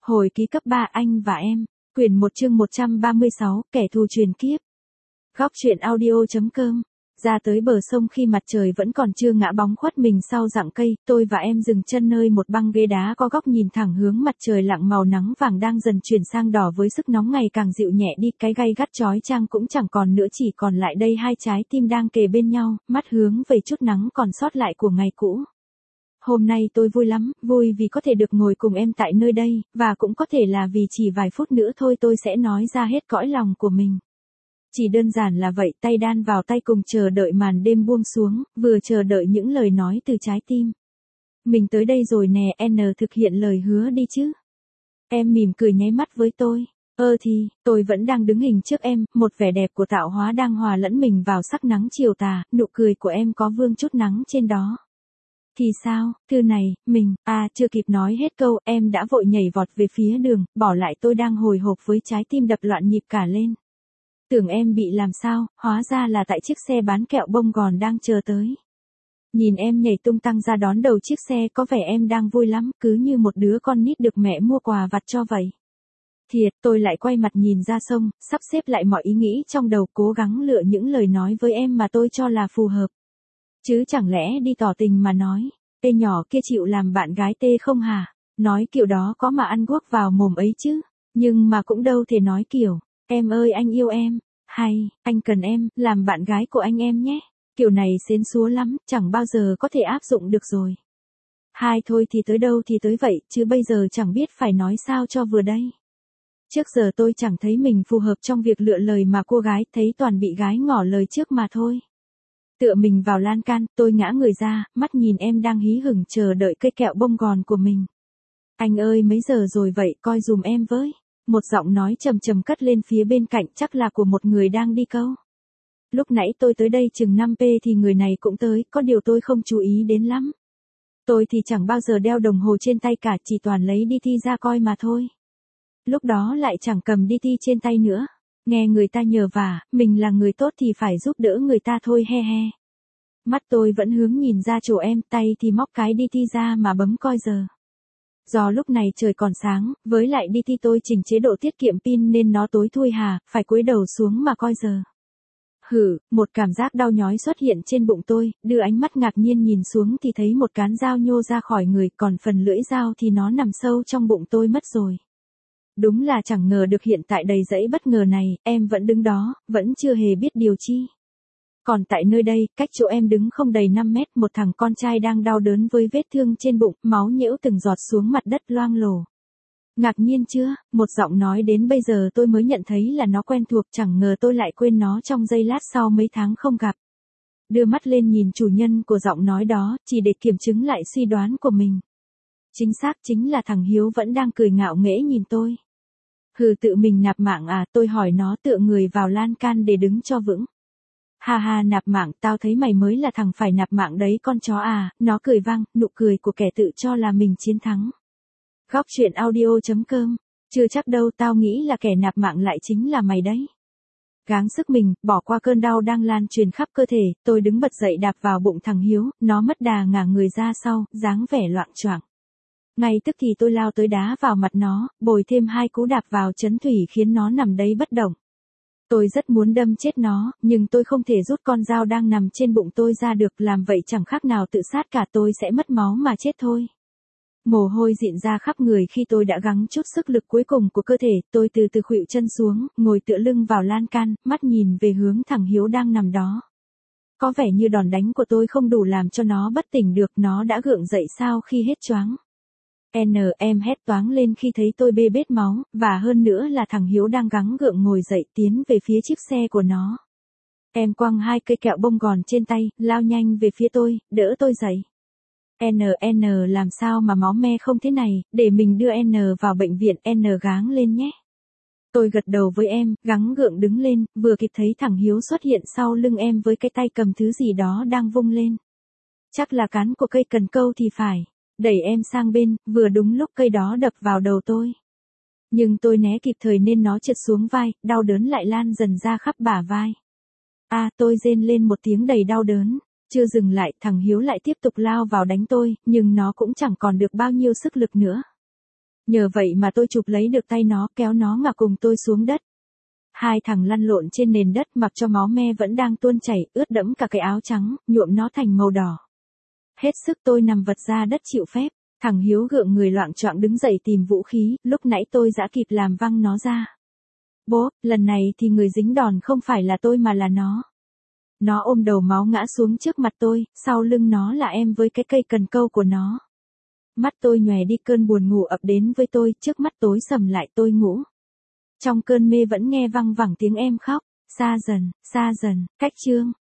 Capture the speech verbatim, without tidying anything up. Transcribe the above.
Hồi ký cấp ba anh và em, quyển một chương một trăm ba mươi sáu, kẻ thù truyền kiếp. Góc truyện audio.com. Ra tới bờ sông khi mặt trời vẫn còn chưa ngã bóng khuất mình sau rặng cây, tôi và em dừng chân nơi một băng ghế đá có góc nhìn thẳng hướng mặt trời lặn màu nắng vàng đang dần chuyển sang đỏ với sức nóng ngày càng dịu nhẹ đi, cái gay gắt chói chang cũng chẳng còn nữa, chỉ còn lại đây hai trái tim đang kề bên nhau, mắt hướng về chút nắng còn sót lại của ngày cũ. Hôm nay tôi vui lắm, vui vì có thể được ngồi cùng em tại nơi đây, và cũng có thể là vì chỉ vài phút nữa thôi tôi sẽ nói ra hết cõi lòng của mình. Chỉ đơn giản là vậy, tay đan vào tay cùng chờ đợi màn đêm buông xuống, vừa chờ đợi những lời nói từ trái tim. Mình tới đây rồi nè, N thực hiện lời hứa đi chứ. Em mỉm cười nháy mắt với tôi. Ơ thì, tôi vẫn đang đứng hình trước em, một vẻ đẹp của tạo hóa đang hòa lẫn mình vào sắc nắng chiều tà, nụ cười của em có vương chút nắng trên đó. Thì sao, thư này, mình, à, chưa kịp nói hết câu, em đã vội nhảy vọt về phía đường, bỏ lại tôi đang hồi hộp với trái tim đập loạn nhịp cả lên. Tưởng em bị làm sao, hóa ra là tại chiếc xe bán kẹo bông gòn đang chờ tới. Nhìn em nhảy tung tăng ra đón đầu chiếc xe, có vẻ em đang vui lắm, cứ như một đứa con nít được mẹ mua quà vặt cho vậy. Thiệt, tôi lại quay mặt nhìn ra sông, sắp xếp lại mọi ý nghĩ trong đầu, cố gắng lựa những lời nói với em mà tôi cho là phù hợp. Chứ chẳng lẽ đi tỏ tình mà nói, tê nhỏ kia chịu làm bạn gái tê không hả? Nói kiểu đó có mà ăn guốc vào mồm ấy chứ, nhưng mà cũng đâu thể nói kiểu, em ơi anh yêu em, hay, anh cần em, làm bạn gái của anh em nhé. Kiểu này xến xúa lắm, chẳng bao giờ có thể áp dụng được rồi. Hai thôi thì tới đâu thì tới vậy, chứ bây giờ chẳng biết phải nói sao cho vừa đây. Trước giờ tôi chẳng thấy mình phù hợp trong việc lựa lời mà cô gái, thấy toàn bị gái ngỏ lời trước mà thôi. Tựa mình vào lan can, tôi ngã người ra, mắt nhìn em đang hí hửng chờ đợi cây kẹo bông gòn của mình. Anh ơi mấy giờ rồi vậy, coi dùm em với. Một giọng nói trầm trầm cất lên phía bên cạnh, chắc là của một người đang đi câu. Lúc nãy tôi tới đây chừng năm phút thì người này cũng tới, có điều tôi không chú ý đến lắm. Tôi thì chẳng bao giờ đeo đồng hồ trên tay cả, chỉ toàn lấy đi thi ra coi mà thôi. Lúc đó lại chẳng cầm đi thi trên tay nữa. Nghe người ta nhờ vả, mình là người tốt thì phải giúp đỡ người ta thôi he he. Mắt tôi vẫn hướng nhìn ra chỗ em, tay thì móc cái đi thi ra mà bấm coi giờ. Do lúc này trời còn sáng, với lại đi thi tôi chỉnh chế độ tiết kiệm pin nên nó tối thui hà, phải cúi đầu xuống mà coi giờ. Hử, một cảm giác đau nhói xuất hiện trên bụng tôi, đưa ánh mắt ngạc nhiên nhìn xuống thì thấy một cán dao nhô ra khỏi người, còn phần lưỡi dao thì nó nằm sâu trong bụng tôi mất rồi. Đúng là chẳng ngờ được hiện tại đầy dẫy bất ngờ này, em vẫn đứng đó, vẫn chưa hề biết điều chi. Còn tại nơi đây, cách chỗ em đứng không đầy năm mét, một thằng con trai đang đau đớn với vết thương trên bụng, máu nhễu từng giọt xuống mặt đất loang lổ. Ngạc nhiên chưa, một giọng nói đến bây giờ tôi mới nhận thấy là nó quen thuộc, chẳng ngờ tôi lại quên nó trong giây lát sau mấy tháng không gặp. Đưa mắt lên nhìn chủ nhân của giọng nói đó, chỉ để kiểm chứng lại suy đoán của mình. Chính xác chính là thằng Hiếu vẫn đang cười ngạo nghễ nhìn tôi. Hừ, tự mình nạp mạng à, tôi hỏi nó tựa người vào lan can để đứng cho vững. Ha ha, nạp mạng, tao thấy mày mới là thằng phải nạp mạng đấy con chó à, nó cười vang, nụ cười của kẻ tự cho là mình chiến thắng. Góc truyện audio.com, chưa chắc đâu, tao nghĩ là kẻ nạp mạng lại chính là mày đấy. Gắng sức mình, bỏ qua cơn đau đang lan truyền khắp cơ thể, tôi đứng bật dậy đạp vào bụng thằng Hiếu, nó mất đà ngả người ra sau, dáng vẻ loạng choạng. Ngay tức thì tôi lao tới đá vào mặt nó, bồi thêm hai cú đạp vào chấn thủy khiến nó nằm đấy bất động. Tôi rất muốn đâm chết nó, nhưng tôi không thể rút con dao đang nằm trên bụng tôi ra được, làm vậy chẳng khác nào tự sát cả, tôi sẽ mất máu mà chết thôi. Mồ hôi rịn ra khắp người khi tôi đã gắng chút sức lực cuối cùng của cơ thể, tôi từ từ khuỵu chân xuống, ngồi tựa lưng vào lan can, mắt nhìn về hướng thằng Hiếu đang nằm đó. Có vẻ như đòn đánh của tôi không đủ làm cho nó bất tỉnh được, nó đã gượng dậy sau khi hết choáng. N, em hét toáng lên khi thấy tôi bê bết máu, và hơn nữa là thằng Hiếu đang gắng gượng ngồi dậy tiến về phía chiếc xe của nó. Em quăng hai cây kẹo bông gòn trên tay, lao nhanh về phía tôi, đỡ tôi dậy. N, N làm sao mà máu me không thế này, để mình đưa N vào bệnh viện, N gắng lên nhé. Tôi gật đầu với em, gắng gượng đứng lên, vừa kịp thấy thằng Hiếu xuất hiện sau lưng em với cái tay cầm thứ gì đó đang vung lên. Chắc là cán của cây cần câu thì phải. Đẩy em sang bên, vừa đúng lúc cây đó đập vào đầu tôi. Nhưng tôi né kịp thời nên nó trượt xuống vai, đau đớn lại lan dần ra khắp bả vai. A, à, tôi rên lên một tiếng đầy đau đớn. Chưa dừng lại, thằng Hiếu lại tiếp tục lao vào đánh tôi, nhưng nó cũng chẳng còn được bao nhiêu sức lực nữa. Nhờ vậy mà tôi chụp lấy được tay nó, kéo nó ngả cùng tôi xuống đất. Hai thằng lăn lộn trên nền đất mặc cho máu me vẫn đang tuôn chảy, ướt đẫm cả cái áo trắng, nhuộm nó thành màu đỏ. Hết sức tôi nằm vật ra đất chịu phép, thằng Hiếu gượng người loạng choạng đứng dậy tìm vũ khí, lúc nãy tôi đã kịp làm văng nó ra. Bố, lần này thì người dính đòn không phải là tôi mà là nó. Nó ôm đầu máu ngã xuống trước mặt tôi, sau lưng nó là em với cái cây cần câu của nó. Mắt tôi nhòe đi, cơn buồn ngủ ập đến với tôi, trước mắt tối sầm lại tôi ngủ. Trong cơn mê vẫn nghe văng vẳng tiếng em khóc, xa dần, xa dần, cách chương.